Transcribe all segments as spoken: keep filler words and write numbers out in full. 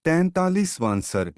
तैंतालीसवां सर्ग।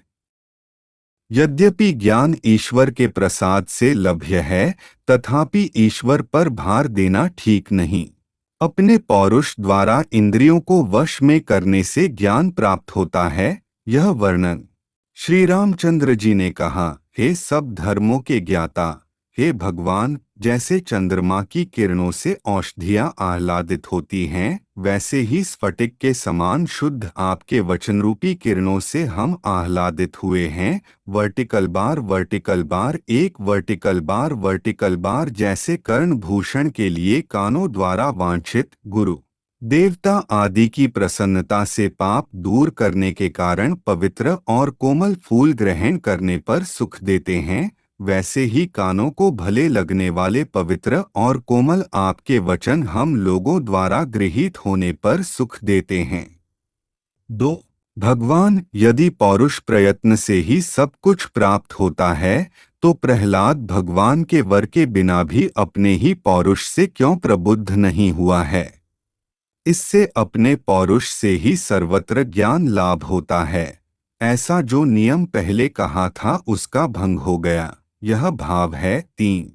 यद्यपि ज्ञान ईश्वर के प्रसाद से लभ्य है, तथापि ईश्वर पर भार देना ठीक नहीं। अपने पौरुष द्वारा इंद्रियों को वश में करने से ज्ञान प्राप्त होता है। यह वर्णन श्री रामचंद्र जी ने कहा, हे सब धर्मों के ज्ञाता, हे भगवान, जैसे चंद्रमा की किरणों से औषधियाँ आह्लादित होती हैं, वैसे ही स्फटिक के समान शुद्ध आपके वचनरूपी किरणों से हम आह्लादित हुए हैं। वर्टिकल बार वर्टिकल बार एक वर्टिकल बार वर्टिकल बार जैसे कर्ण भूषण के लिए कानों द्वारा वांछित गुरु देवता आदि की प्रसन्नता से पाप दूर करने के कारण पवित्र और कोमल फूल ग्रहण करने पर सुख देते हैं, वैसे ही कानों को भले लगने वाले पवित्र और कोमल आपके वचन हम लोगों द्वारा गृहीत होने पर सुख देते हैं। दो भगवान, यदि पौरुष प्रयत्न से ही सब कुछ प्राप्त होता है, तो प्रहलाद भगवान के वर के बिना भी अपने ही पौरुष से क्यों प्रबुद्ध नहीं हुआ है? इससे अपने पौरुष से ही सर्वत्र ज्ञान लाभ होता है। ऐसा जो नियम पहले कहा था उसका भंग हो गया। यह भाव है। तीन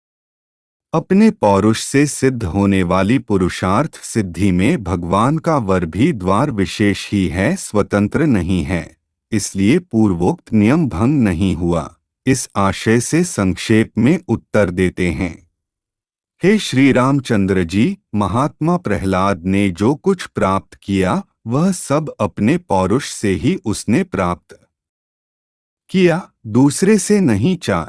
अपने पौरुष से सिद्ध होने वाली पुरुषार्थ सिद्धि में भगवान का वर भी द्वार विशेष ही है, स्वतंत्र नहीं है, इसलिए पूर्वोक्त नियम भंग नहीं हुआ। इस आशय से संक्षेप में उत्तर देते हैं। हे श्री रामचंद्र जी, महात्मा प्रहलाद ने जो कुछ प्राप्त किया वह सब अपने पौरुष से ही उसने प्राप्त किया, दूसरे से नहीं चाह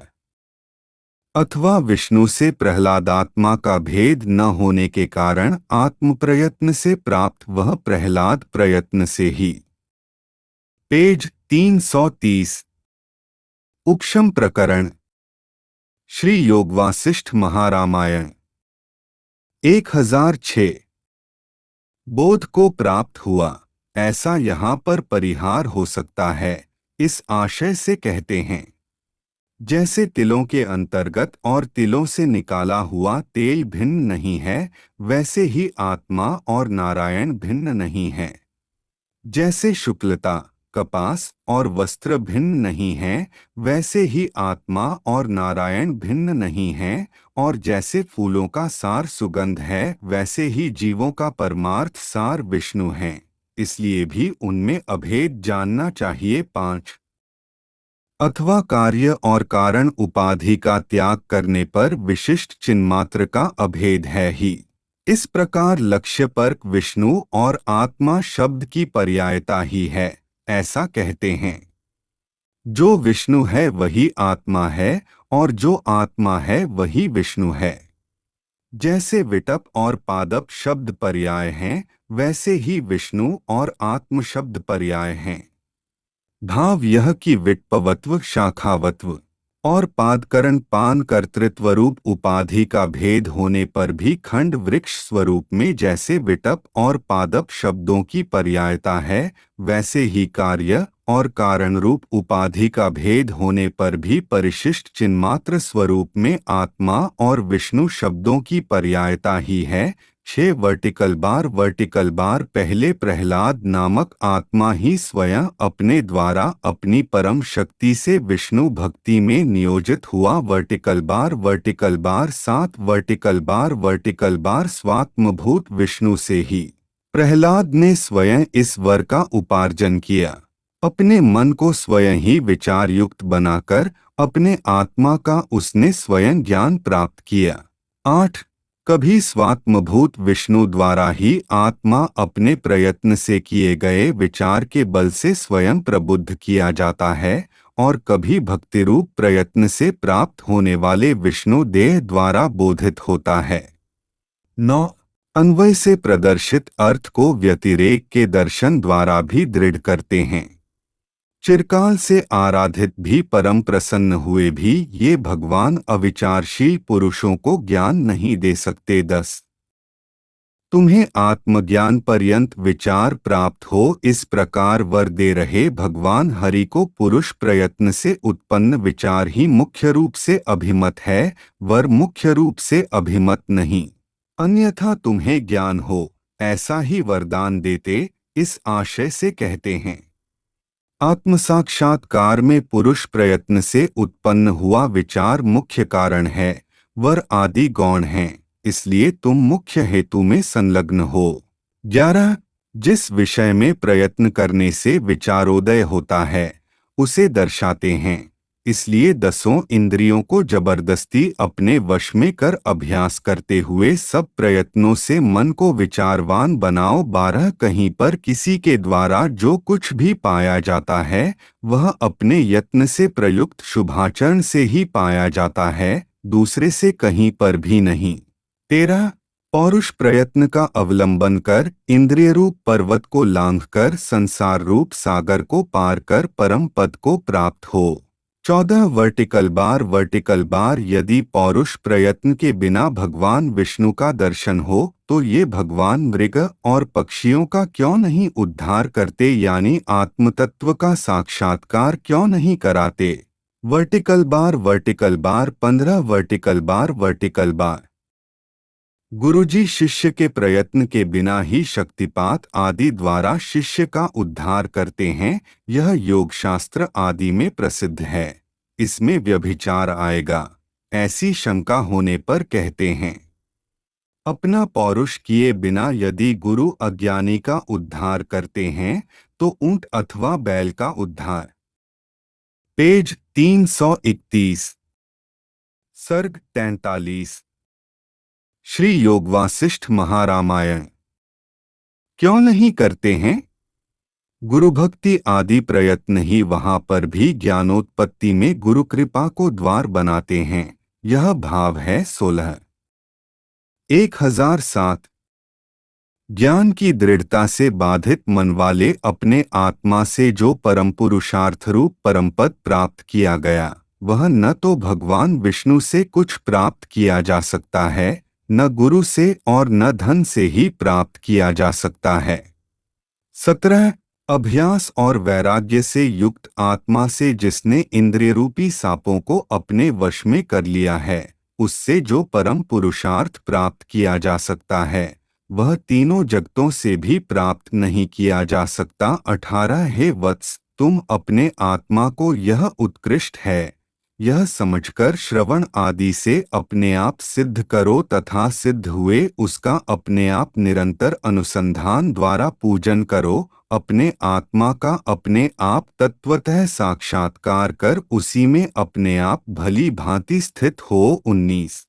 अथवा विष्णु से प्रहलादात्मा का भेद न होने के कारण आत्म प्रयत्न से प्राप्त वह प्रहलाद प्रयत्न से ही। पेज तीन सौ तीस। उपशम प्रकरण श्री योगवासिष्ठ महारामायण एक हजार छः। बोध को प्राप्त हुआ, ऐसा यहाँ पर परिहार हो सकता है, इस आशय से कहते हैं। जैसे तिलों के अंतर्गत और तिलों से निकाला हुआ तेल भिन्न नहीं है, वैसे ही आत्मा और नारायण भिन्न नहीं है। जैसे शुक्लता, कपास और वस्त्र भिन्न नहीं हैं, वैसे ही आत्मा और नारायण भिन्न नहीं हैं। और जैसे फूलों का सार सुगंध है, वैसे ही जीवों का परमार्थ सार विष्णु है, इसलिए भी उनमें अभेद जानना चाहिए। पाँच अथवा कार्य और कारण उपाधि का त्याग करने पर विशिष्ट चिन्मात्र का अभेद है ही। इस प्रकार लक्ष्य पर विष्णु और आत्मा शब्द की पर्यायता ही है, ऐसा कहते हैं। जो विष्णु है वही आत्मा है और जो आत्मा है वही विष्णु है। जैसे विटप और पादप शब्द पर्याय हैं, वैसे ही विष्णु और आत्म शब्द पर्याय हैं। भाव यह कि विटपवत्व शाखावत्व और पादकरण पान कर्तृत्व रूप उपाधि का भेद होने पर भी खंड वृक्ष स्वरूप में जैसे विटप और पादप शब्दों की पर्यायता है, वैसे ही कार्य और कारण रूप उपाधि का भेद होने पर भी परिशिष्ट चिन्मात्र स्वरूप में आत्मा और विष्णु शब्दों की पर्यायता ही है। छह वर्टिकल बार वर्टिकल बार पहले प्रहलाद नामक आत्मा ही स्वयं अपने द्वारा अपनी परम शक्ति से विष्णु भक्ति में नियोजित हुआ। वर्टिकल बार वर्टिकल बार सात वर्टिकल बार वर्टिकल बार स्वात्मभूत विष्णु से ही प्रहलाद ने स्वयं इस वर का उपार्जन किया। अपने मन को स्वयं ही विचार युक्त बनाकर अपने आत्मा का उसने स्वयं ज्ञान प्राप्त किया। आठ कभी स्वात्मभूत विष्णु द्वारा ही आत्मा अपने प्रयत्न से किए गए विचार के बल से स्वयं प्रबुद्ध किया जाता है, और कभी भक्तिरूप प्रयत्न से प्राप्त होने वाले विष्णु देह द्वारा बोधित होता है। नौ अन्वय से प्रदर्शित अर्थ को व्यतिरेक के दर्शन द्वारा भी दृढ़ करते हैं। चिरकाल से आराधित भी परम प्रसन्न हुए भी ये भगवान अविचारशील पुरुषों को ज्ञान नहीं दे सकते। दस तुम्हें आत्मज्ञान पर्यंत विचार प्राप्त हो, इस प्रकार वर दे रहे भगवान हरि को पुरुष प्रयत्न से उत्पन्न विचार ही मुख्य रूप से अभिमत है, वर मुख्य रूप से अभिमत नहीं। अन्यथा तुम्हें ज्ञान हो, ऐसा ही वरदान देते, इस आशय से कहते हैं। आत्मसाक्षात्कार में पुरुष प्रयत्न से उत्पन्न हुआ विचार मुख्य कारण है, वर आदि गौण हैं, इसलिए तुम मुख्य हेतु में संलग्न हो। ग्यारह जिस विषय में प्रयत्न करने से विचारोदय होता है उसे दर्शाते हैं, इसलिए दसों इंद्रियों को जबरदस्ती अपने वश में कर अभ्यास करते हुए सब प्रयत्नों से मन को विचारवान बनाओ। बारह कहीं पर किसी के द्वारा जो कुछ भी पाया जाता है वह अपने यत्न से प्रयुक्त शुभाचरण से ही पाया जाता है, दूसरे से कहीं पर भी नहीं। तेरह पौरुष प्रयत्न का अवलंबन कर इंद्रिय रूप पर्वत को लांघकर संसार रूप सागर को पार कर परम पद को प्राप्त हो। चौदह वर्टिकल बार वर्टिकल बार यदि पौरुष प्रयत्न के बिना भगवान विष्णु का दर्शन हो तो ये भगवान मृग और पक्षियों का क्यों नहीं उद्धार करते, यानी आत्मतत्व का साक्षात्कार क्यों नहीं कराते। वर्टिकल बार वर्टिकल बार पंद्रह वर्टिकल बार वर्टिकल बार गुरुजी शिष्य के प्रयत्न के बिना ही शक्तिपात आदि द्वारा शिष्य का उद्धार करते हैं, यह योग शास्त्र आदि में प्रसिद्ध है। इसमें व्यभिचार आएगा ऐसी शंका होने पर कहते हैं, अपना पौरुष किए बिना यदि गुरु अज्ञानी का उद्धार करते हैं तो ऊंट अथवा बैल का उद्धार। पेज तीन सौ इकतीस सर्ग तैंतालीस श्री योग वासिष्ठ महारामायण। क्यों नहीं करते हैं? गुरु भक्ति आदि प्रयत्न ही वहां पर भी ज्ञानोत्पत्ति में गुरु कृपा को द्वार बनाते हैं। यह भाव है सोलह एक हजार सात ज्ञान की दृढ़ता से बाधित मन वाले अपने आत्मा से जो परम पुरुषार्थ रूप परमपद प्राप्त किया गया वह न तो भगवान विष्णु से कुछ प्राप्त किया जा सकता है, न गुरु से और न धन से ही प्राप्त किया जा सकता है। सत्रह अभ्यास और वैराग्य से युक्त आत्मा से जिसने इंद्रिय रूपी सांपों को अपने वश में कर लिया है उससे जो परम पुरुषार्थ प्राप्त किया जा सकता है वह तीनों जगतों से भी प्राप्त नहीं किया जा सकता। अठारह हे वत्स, तुम अपने आत्मा को यह उत्कृष्ट है यह समझकर श्रवण आदि से अपने आप सिद्ध करो तथा सिद्ध हुए उसका अपने आप निरंतर अनुसंधान द्वारा पूजन करो। अपने आत्मा का अपने आप तत्वतः साक्षात्कार कर उसी में अपने आप भली भांति स्थित हो। उन्नीस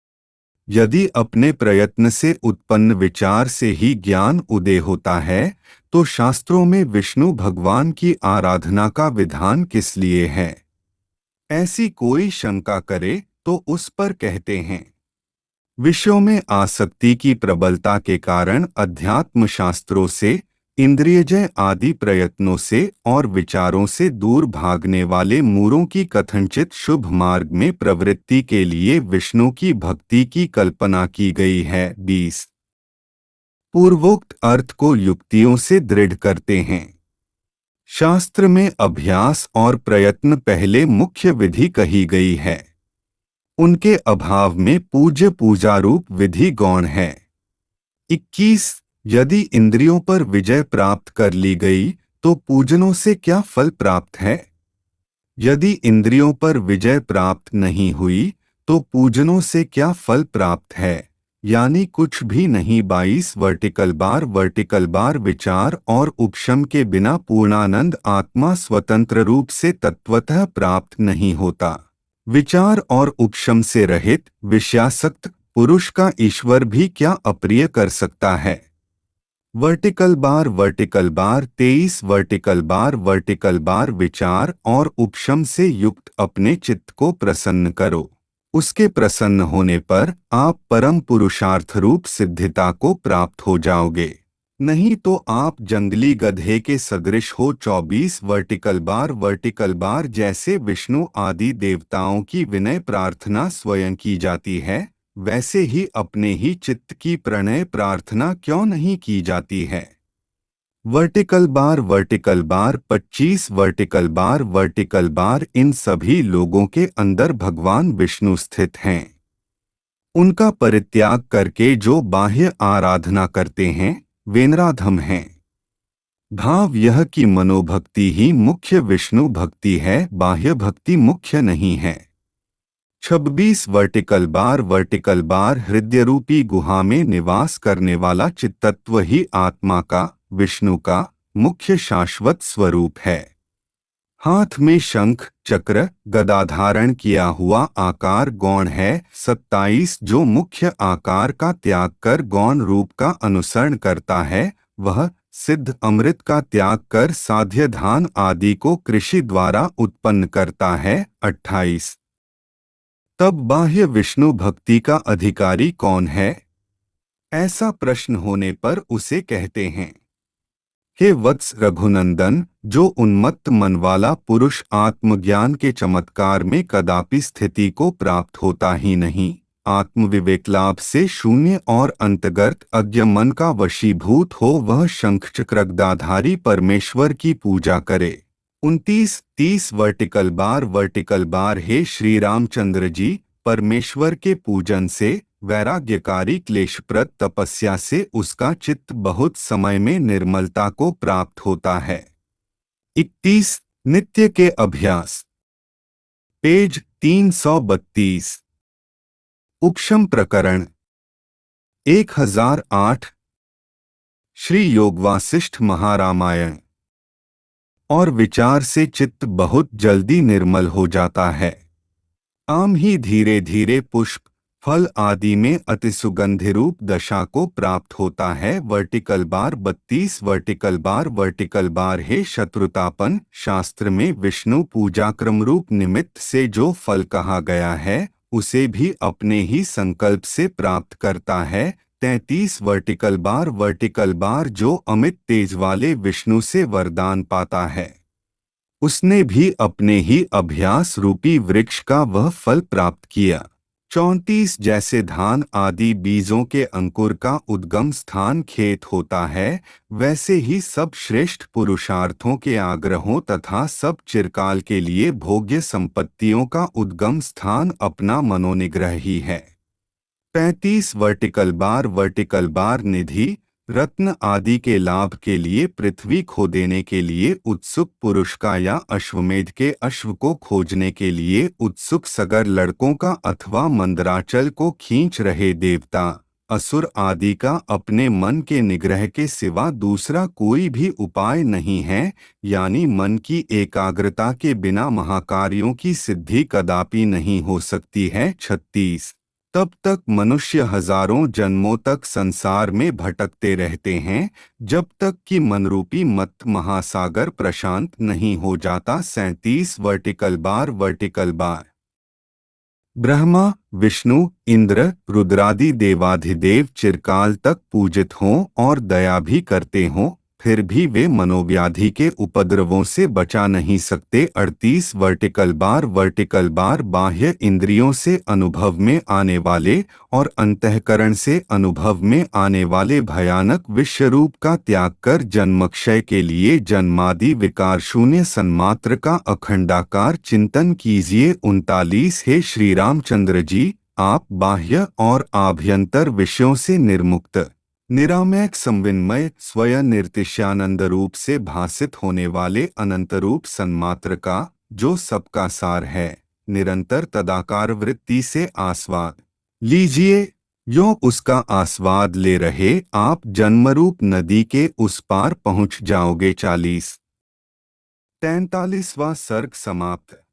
यदि अपने प्रयत्न से उत्पन्न विचार से ही ज्ञान उदय होता है तो शास्त्रों में विष्णु भगवान की आराधना का विधान किस लिए है? ऐसी कोई शंका करे तो उस पर कहते हैं, विषयों में आसक्ति की प्रबलता के कारण अध्यात्म शास्त्रों से, इंद्रियजय आदि प्रयत्नों से और विचारों से दूर भागने वाले मूरों की कथनचित शुभ मार्ग में प्रवृत्ति के लिए विष्णु की भक्ति की कल्पना की गई है। बीस पूर्वोक्त अर्थ को युक्तियों से दृढ़ करते हैं। शास्त्र में अभ्यास और प्रयत्न पहले मुख्य विधि कही गई है, उनके अभाव में पूज्य पूजा रूप विधि गौण है। इक्कीस यदि इंद्रियों पर विजय प्राप्त कर ली गई तो पूजनों से क्या फल प्राप्त है? यदि इंद्रियों पर विजय प्राप्त नहीं हुई तो पूजनों से क्या फल प्राप्त है? यानी कुछ भी नहीं। बाईस वर्टिकल बार वर्टिकल बार विचार और उपशम के बिना पूर्णानंद आत्मा स्वतंत्र रूप से तत्वतः प्राप्त नहीं होता। विचार और उपशम से रहित विषयासक्त पुरुष का ईश्वर भी क्या अप्रिय कर सकता है? वर्टिकल बार वर्टिकल बार तेईस वर्टिकल बार वर्टिकल बार विचार और उपशम से युक्त अपने चित्त को प्रसन्न करो। उसके प्रसन्न होने पर आप परम पुरुषार्थ रूप सिद्धिता को प्राप्त हो जाओगे, नहीं तो आप जंगली गधे के सदृश हो। चौबीस वर्टिकल बार वर्टिकल बार जैसे विष्णु आदि देवताओं की विनय प्रार्थना स्वयं की जाती है वैसे ही अपने ही चित्त की प्रणय प्रार्थना क्यों नहीं की जाती है? वर्टिकल बार वर्टिकल बार पच्चीस वर्टिकल बार वर्टिकल बार इन सभी लोगों के अंदर भगवान विष्णु स्थित हैं। उनका परित्याग करके जो बाह्य आराधना करते हैं वे नराधम हैं। भाव यह कि मनोभक्ति ही मुख्य विष्णु भक्ति है, बाह्य भक्ति मुख्य नहीं है। छब्बीस वर्टिकल बार वर्टिकल बार हृदय रूपी गुहा में निवास करने वाला चित्तत्व ही आत्मा का, विष्णु का मुख्य शाश्वत स्वरूप है। हाथ में शंख चक्र गदा धारण किया हुआ आकार गौण है। सत्ताईस जो मुख्य आकार का त्याग कर गौण रूप का अनुसरण करता है, वह सिद्ध अमृत का त्याग कर साध्य धान आदि को कृषि द्वारा उत्पन्न करता है। अट्ठाईस तब बाह्य विष्णु भक्ति का अधिकारी कौन है? ऐसा प्रश्न होने पर उसे कहते हैं, हे वत्स रघुनंदन, जो उन्मत्त मन वाला पुरुष आत्मज्ञान के चमत्कार में कदापि स्थिति को प्राप्त होता ही नहीं, आत्मविवेक लाभ से शून्य और अंतर्गत अज्ञ मन का वशीभूत हो, वह शंख चक्रगदाधारी परमेश्वर की पूजा करे। उनतीस तीस वर्टिकल बार वर्टिकल बार हे श्री रामचंद्र जी, परमेश्वर के पूजन से, वैराग्यकारी क्लेशप्रद तपस्या से उसका चित्त बहुत समय में निर्मलता को प्राप्त होता है। इकतीस नित्य के अभ्यास, पेज तीन सौ बत्तीस। उपशम प्रकरण एक हजार आठ, श्री योगवासिष्ठ महारामायण। और विचार से चित्त बहुत जल्दी निर्मल हो जाता है। आम ही धीरे धीरे पुष्प फल आदि में अति सुगंधि रूप दशा को प्राप्त होता है। वर्टिकल बार बत्तीस वर्टिकल बार वर्टिकल बार हे शत्रुतापन, शास्त्र में विष्णु पूजा क्रम रूप निमित्त से जो फल कहा गया है, उसे भी अपने ही संकल्प से प्राप्त करता है। तैंतीस वर्टिकल बार वर्टिकल बार जो अमित तेज वाले विष्णु से वरदान पाता है, उसने भी अपने ही अभ्यास रूपी वृक्ष का वह फल प्राप्त किया। चौंतीस जैसे धान आदि बीजों के अंकुर का उद्गम स्थान खेत होता है, वैसे ही सब श्रेष्ठ पुरुषार्थों के आग्रहों तथा सब चिरकाल के लिए भोग्य संपत्तियों का उद्गम स्थान अपना मनोनिग्रह ही है। पैंतीस वर्टिकल बार वर्टिकल बार निधि रत्न आदि के लाभ के लिए पृथ्वी खो देने के लिए उत्सुक पुरुष का या अश्वमेध के अश्व को खोजने के लिए उत्सुक सगर लड़कों का अथवा मंदराचल को खींच रहे देवता असुर आदि का अपने मन के निग्रह के सिवा दूसरा कोई भी उपाय नहीं है, यानी मन की एकाग्रता के बिना महाकार्यों की सिद्धि कदापि नहीं हो सकती है। छत्तीस तब तक मनुष्य हजारों जन्मों तक संसार में भटकते रहते हैं, जब तक कि मनरूपी मत महासागर प्रशांत नहीं हो जाता। सैंतीस vertical bar vertical bar Brahma Vishnu Indra रुद्रादि देवाधिदेव चिरकाल तक पूजित हों और दया भी करते हों, फिर भी वे मनोव्याधि के उपद्रवों से बचा नहीं सकते। अड़तीस वर्टिकल बार वर्टिकल बार बाह्य इंद्रियों से अनुभव में आने वाले और अंतःकरण से अनुभव में आने वाले भयानक विश्वरूप का त्याग कर जन्मक्षय के लिए जन्मादि विकार शून्य सन्मात्र का अखंडाकार चिंतन कीजिए। उनतालीस हे श्री रामचंद्र जी, आप बाह्य और आभ्यंतर विषयों से निर्मुक्त निरामय संविन्मय स्वयं निर्तिश्यानंद रूप से भासित होने वाले अनंत रूप सन्मात्र का, जो सबका सार है, निरंतर तदाकार वृत्ति से आस्वाद लीजिए। यो उसका आस्वाद ले रहे आप जन्मरूप नदी के उस पार पहुंच जाओगे। चालीस तैंतालीसवां सर्ग समाप्त।